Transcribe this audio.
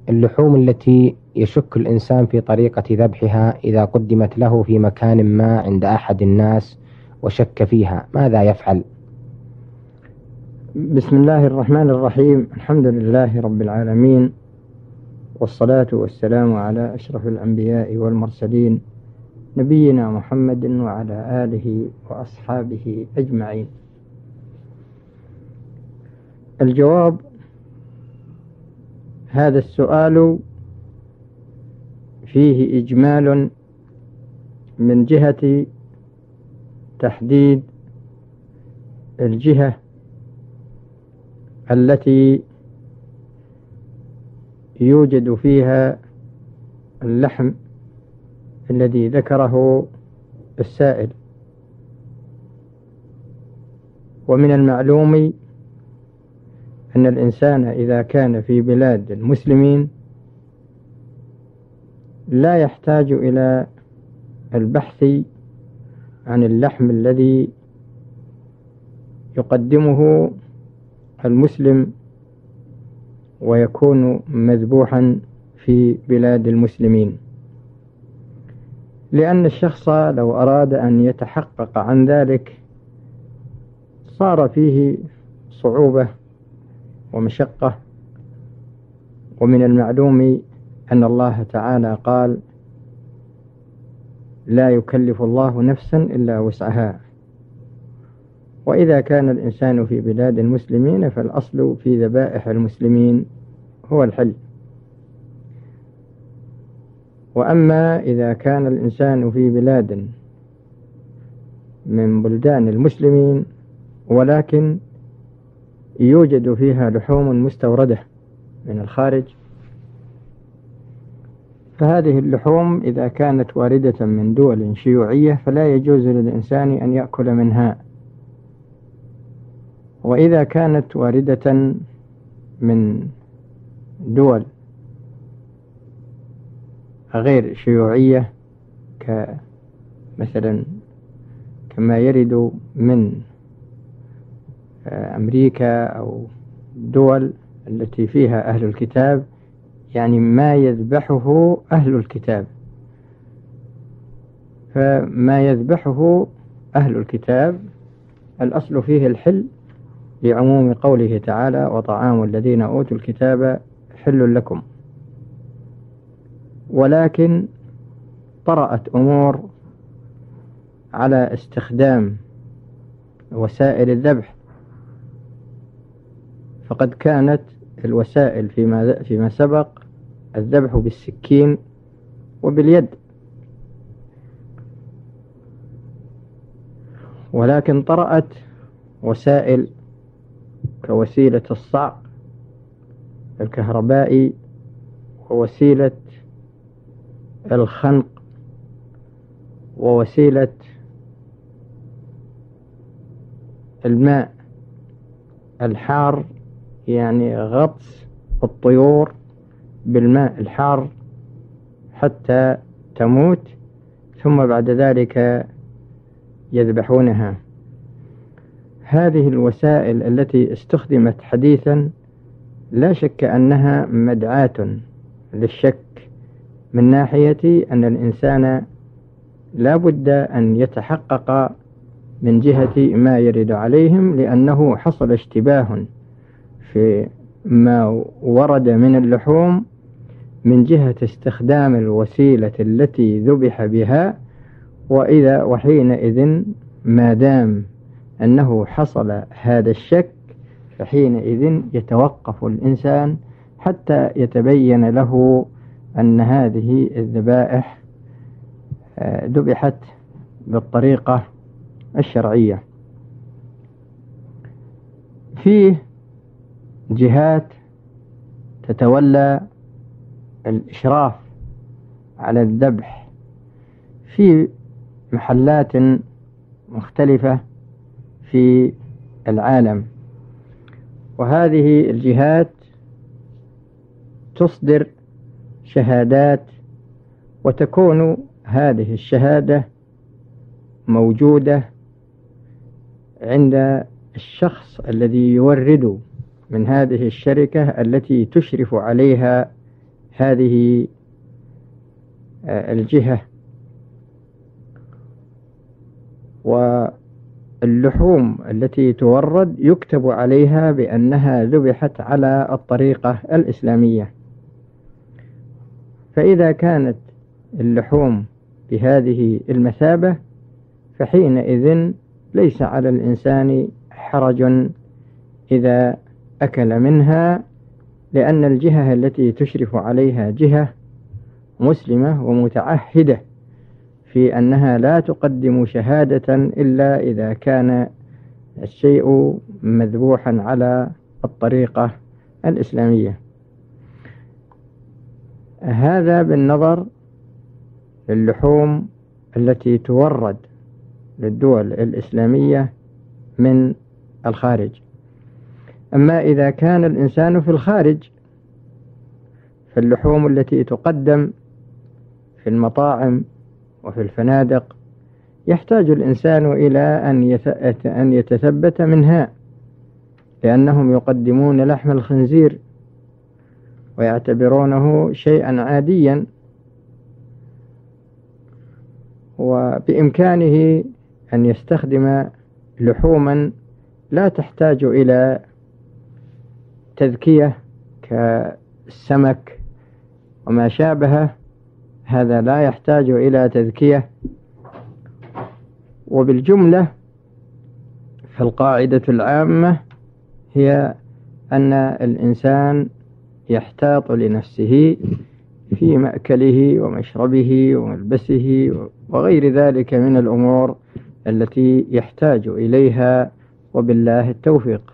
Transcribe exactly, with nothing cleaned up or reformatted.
اللحوم التي يشك الإنسان في طريقة ذبحها إذا قدمت له في مكان ما عند أحد الناس وشك فيها، ماذا يفعل؟ بسم الله الرحمن الرحيم. الحمد لله رب العالمين، والصلاة والسلام على أشرف الأنبياء والمرسلين، نبينا محمد وعلى آله وأصحابه أجمعين. الجواب: هذا السؤال فيه إجمال من جهة تحديد الجهة التي يوجد فيها اللحم الذي ذكره السائل. ومن المعلوم أن الإنسان إذا كان في بلاد المسلمين لا يحتاج إلى البحث عن اللحم الذي يقدمه المسلم ويكون مذبوحا في بلاد المسلمين، لأن الشخص لو أراد أن يتحقق عن ذلك صار فيه صعوبة ومشقة. ومن المعلوم أن الله تعالى قال: لا يكلف الله نفسا إلا وسعها. وإذا كان الإنسان في بلاد المسلمين فالأصل في ذبائح المسلمين هو الحل. وأما إذا كان الإنسان في بلاد من بلدان المسلمين ولكن يوجد فيها لحوم مستوردة من الخارج، فهذه اللحوم إذا كانت واردة من دول شيوعية فلا يجوز للإنسان أن يأكل منها. وإذا كانت واردة من دول غير شيوعية كمثلا كما يرد من أمريكا أو دول التي فيها أهل الكتاب، يعني ما يذبحه أهل الكتاب، فما يذبحه أهل الكتاب الأصل فيه الحل لعموم قوله تعالى: وطعام الذين أوتوا الكتاب حل لكم. ولكن طرأت أمور على استخدام وسائل الذبح، فقد كانت الوسائل فيما, فيما سبق الذبح بالسكين وباليد، ولكن طرأت وسائل كوسيلة الصعق الكهربائي ووسيلة الخنق ووسيلة الماء الحار، يعني غطس الطيور بالماء الحار حتى تموت ثم بعد ذلك يذبحونها. هذه الوسائل التي استخدمت حديثا لا شك أنها مدعاة للشك من ناحية أن الإنسان لا بد أن يتحقق من جهة ما يرد عليهم، لأنه حصل اشتباه في ما ورد من اللحوم من جهة استخدام الوسيلة التي ذبح بها. وإذا وحينئذ ما دام أنه حصل هذا الشك فحينئذ يتوقف الإنسان حتى يتبين له أن هذه الذبائح ذبحت بالطريقة الشرعية. فيه جهات تتولى الإشراف على الذبح في محلات مختلفة في العالم، وهذه الجهات تصدر شهادات، وتكون هذه الشهادة موجودة عند الشخص الذي يورد من هذه الشركة التي تشرف عليها هذه الجهة. واللحوم التي تورد يكتب عليها بأنها ذبحت على الطريقة الإسلامية. فإذا كانت اللحوم بهذه المثابة فحينئذ ليس على الإنسان حرج إذا أكل منها، لأن الجهة التي تشرف عليها جهة مسلمة ومتعهدة في أنها لا تقدم شهادة إلا إذا كان الشيء مذبوحا على الطريقة الإسلامية. هذا بالنظر للحوم التي تورد للدول الإسلامية من الخارج. أما إذا كان الإنسان في الخارج فاللحوم التي تقدم في المطاعم وفي الفنادق يحتاج الإنسان إلى أن يتثبت منها، لأنهم يقدمون لحم الخنزير ويعتبرونه شيئا عاديا، وبإمكانه أن يستخدم لحوما لا تحتاج إلى تذكية كالسمك وما شابهه، هذا لا يحتاج إلى تذكية. وبالجملة فالقاعدة العامة هي أن الإنسان يحتاط لنفسه في مأكله ومشربه وملبسه وغير ذلك من الأمور التي يحتاج إليها، وبالله التوفيق.